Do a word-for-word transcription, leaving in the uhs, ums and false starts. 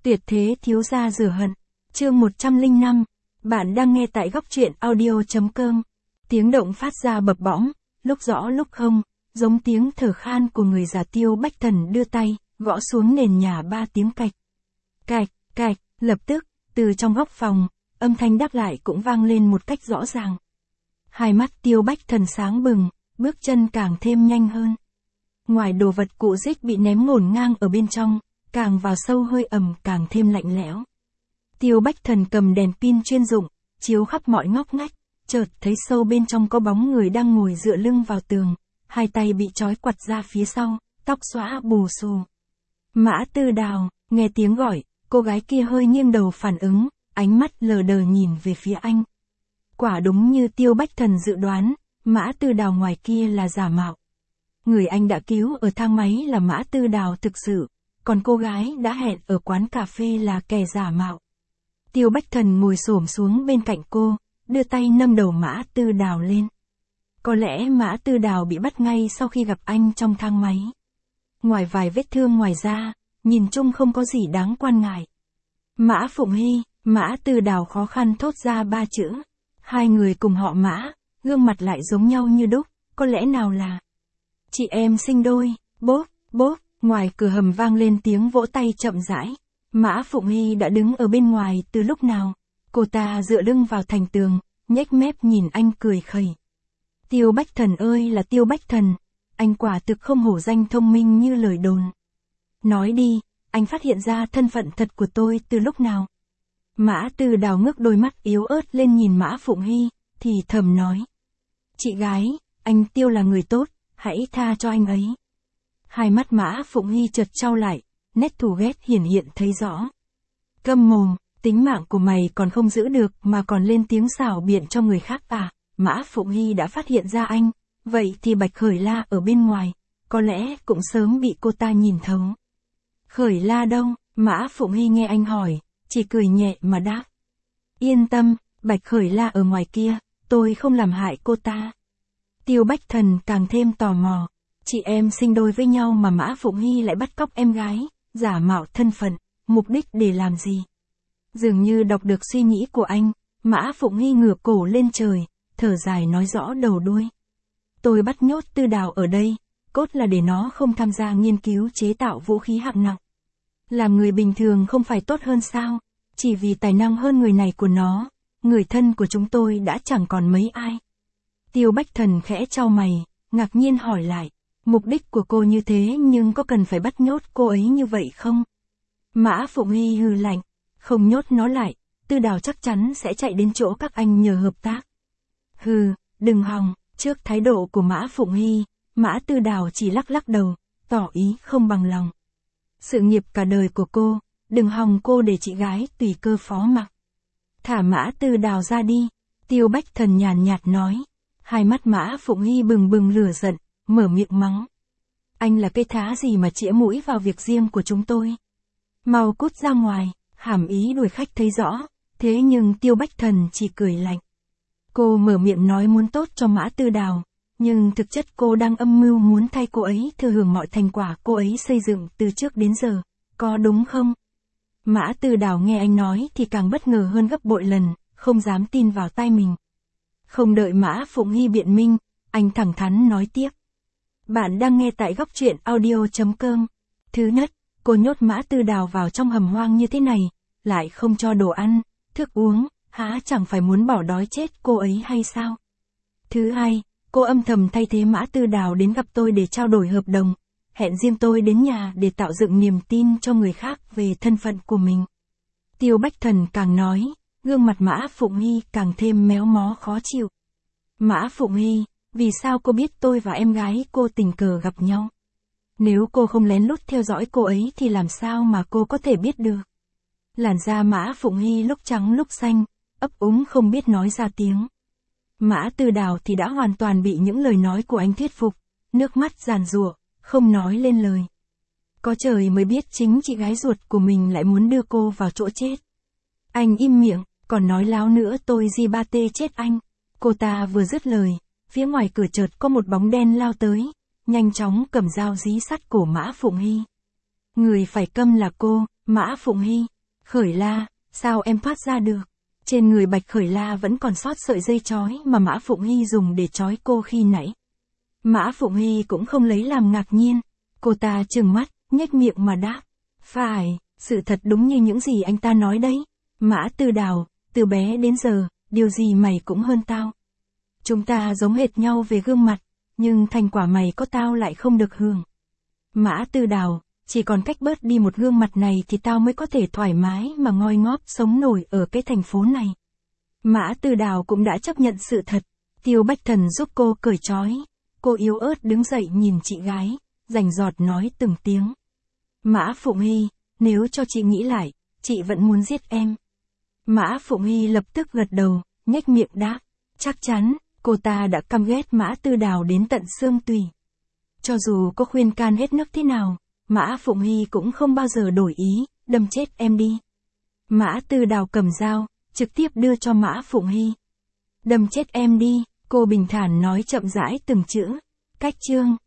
Tuyệt thế thiếu gia rửa hận. Chương một trăm lẻ năm. Bạn đang nghe tại góc truyện audio.com. Tiếng động phát ra bập bõng, lúc rõ lúc không, giống tiếng thở khan của người già. Tiêu Bách Thần đưa tay, gõ xuống nền nhà ba tiếng cạch. Cạch, cạch, lập tức, từ trong góc phòng, âm thanh đáp lại cũng vang lên một cách rõ ràng. Hai mắt Tiêu Bách Thần sáng bừng, bước chân càng thêm nhanh hơn. Ngoài đồ vật cụ dích bị ném ngổn ngang ở bên trong, càng vào sâu hơi ẩm càng thêm lạnh lẽo. Tiêu Bách Thần cầm đèn pin chuyên dụng, chiếu khắp mọi ngóc ngách, chợt thấy sâu bên trong có bóng người đang ngồi dựa lưng vào tường, hai tay bị trói quặt ra phía sau, tóc xõa bù xù. Mã Tư Đào, nghe tiếng gọi, cô gái kia hơi nghiêng đầu phản ứng, ánh mắt lờ đờ nhìn về phía anh. Quả đúng như Tiêu Bách Thần dự đoán, Mã Tư Đào ngoài kia là giả mạo. Người anh đã cứu ở thang máy là Mã Tư Đào thực sự, còn cô gái đã hẹn ở quán cà phê là kẻ giả mạo. Tiêu Bách Thần ngồi xổm xuống bên cạnh cô, đưa tay nâng đầu Mã Tư Đào lên. Có lẽ Mã Tư Đào bị bắt ngay sau khi gặp anh trong thang máy. Ngoài vài vết thương ngoài da, nhìn chung không có gì đáng quan ngại. Mã Phụng Hy, Mã Tư Đào khó khăn thốt ra ba chữ. Hai người cùng họ Mã, gương mặt lại giống nhau như đúc, có lẽ nào là chị em sinh đôi. Bốp, bốp, ngoài cửa hầm vang lên tiếng vỗ tay chậm rãi. Mã Phụng Hy đã đứng ở bên ngoài từ lúc nào. Cô ta dựa lưng vào thành tường, nhếch mép nhìn anh cười khẩy. Tiêu Bách Thần ơi là Tiêu Bách Thần, anh quả thực không hổ danh thông minh như lời đồn. Nói đi, anh phát hiện ra thân phận thật của tôi từ lúc nào? Mã Tư Đào ngước đôi mắt yếu ớt lên nhìn Mã Phụng Hy, thì thầm nói. Chị gái, anh Tiêu là người tốt, hãy tha cho anh ấy. Hai mắt Mã Phụng Hy chợt trao lại, nét thù ghét hiển hiện thấy rõ. Câm mồm, tính mạng của mày còn không giữ được mà còn lên tiếng xảo biện cho người khác à? Mã Phụng Hy đã phát hiện ra anh, vậy thì Bạch Khởi La ở bên ngoài, có lẽ cũng sớm bị cô ta nhìn thấu. Khởi La đâu? Mã Phụng Hy nghe anh hỏi, chỉ cười nhẹ mà đáp. Yên tâm, Bạch Khởi La ở ngoài kia, tôi không làm hại cô ta. Tiêu Bách Thần càng thêm tò mò. Chị em sinh đôi với nhau mà Mã Phụng Hy lại bắt cóc em gái, giả mạo thân phận, mục đích để làm gì? Dường như đọc được suy nghĩ của anh, Mã Phụng Hy ngửa cổ lên trời, thở dài nói rõ đầu đuôi. Tôi bắt nhốt Tư Đào ở đây, cốt là để nó không tham gia nghiên cứu chế tạo vũ khí hạng nặng. Làm người bình thường không phải tốt hơn sao? Chỉ vì tài năng hơn người này của nó, người thân của chúng tôi đã chẳng còn mấy ai. Tiêu Bách Thần khẽ chau mày, ngạc nhiên hỏi lại. Mục đích của cô như thế nhưng có cần phải bắt nhốt cô ấy như vậy không? Mã Phụng Hy hừ lạnh, không nhốt nó lại, Tư Đào chắc chắn sẽ chạy đến chỗ các anh nhờ hợp tác. Hừ, đừng hòng. Trước thái độ của Mã Phụng Hy, Mã Tư Đào chỉ lắc lắc đầu, tỏ ý không bằng lòng. Sự nghiệp cả đời của cô, đừng hòng cô để chị gái tùy cơ phó mặc. Thả Mã Tư Đào ra đi, Tiêu Bách Thần nhàn nhạt nói. Hai mắt Mã Phụng Hy bừng bừng lửa giận, mở miệng mắng. Anh là cây thá gì mà chĩa mũi vào việc riêng của chúng tôi? Mau cút ra ngoài, hàm ý đuổi khách thấy rõ, thế nhưng Tiêu Bách Thần chỉ cười lạnh. Cô mở miệng nói muốn tốt cho Mã Tư Đào, nhưng thực chất cô đang âm mưu muốn thay cô ấy thừa hưởng mọi thành quả cô ấy xây dựng từ trước đến giờ, có đúng không? Mã Tư Đào nghe anh nói thì càng bất ngờ hơn gấp bội lần, không dám tin vào tai mình. Không đợi Mã Phụng Hy biện minh, anh thẳng thắn nói tiếp. Bạn đang nghe tại góc truyện audio.com. Thứ nhất, cô nhốt Mã Tư Đào vào trong hầm hoang như thế này, lại không cho đồ ăn, thức uống, hả chẳng phải muốn bỏ đói chết cô ấy hay sao? Thứ hai, cô âm thầm thay thế Mã Tư Đào đến gặp tôi để trao đổi hợp đồng, hẹn riêng tôi đến nhà để tạo dựng niềm tin cho người khác về thân phận của mình. Tiêu Bách Thần càng nói, gương mặt Mã Phụng Hy càng thêm méo mó khó chịu. Mã Phụng Hy, vì sao cô biết tôi và em gái cô tình cờ gặp nhau? Nếu cô không lén lút theo dõi cô ấy thì làm sao mà cô có thể biết được? Làn da Mã Phụng Hy lúc trắng lúc xanh, ấp úng không biết nói ra tiếng. Mã Tư Đào thì đã hoàn toàn bị những lời nói của anh thuyết phục, nước mắt giàn giụa, không nói lên lời. Có trời mới biết chính chị gái ruột của mình lại muốn đưa cô vào chỗ chết. Anh im miệng, còn nói láo nữa tôi di ba tê chết anh. Cô ta vừa dứt lời, phía ngoài cửa chợt có một bóng đen lao tới, nhanh chóng cầm dao dí sắt cổ Mã Phụng Hy. Người phải câm là cô, Mã Phụng Hy, Khởi La, sao em thoát ra được? Trên người Bạch Khởi La vẫn còn sót sợi dây trói mà Mã Phụng Hy dùng để trói cô khi nãy. Mã Phụng Hy cũng không lấy làm ngạc nhiên. Cô ta trừng mắt, nhếch miệng mà đáp. Phải, sự thật đúng như những gì anh ta nói đấy. Mã Tư Đào, từ bé đến giờ, điều gì mày cũng hơn tao. Chúng ta giống hệt nhau về gương mặt, nhưng thành quả mày có tao lại không được hưởng. Mã Tư Đào, chỉ còn cách bớt đi một gương mặt này thì tao mới có thể thoải mái mà ngoi ngóp sống nổi ở cái thành phố này. Mã Tư Đào cũng đã chấp nhận sự thật. Tiêu Bách Thần giúp cô cởi trói. Cô yếu ớt đứng dậy nhìn chị gái, rành rọt nói từng tiếng. Mã Phụng Hy, nếu cho chị nghĩ lại, chị vẫn muốn giết em. Mã Phụng Hy lập tức gật đầu, nhếch miệng đáp. Chắc chắn, cô ta đã căm ghét Mã Tư Đào đến tận xương tủy. Cho dù có khuyên can hết nấc thế nào, Mã Phụng Hy cũng không bao giờ đổi ý, đâm chết em đi. Mã Tư Đào cầm dao, trực tiếp đưa cho Mã Phụng Hy. Đâm chết em đi, cô bình thản nói chậm rãi từng chữ. Cách chương.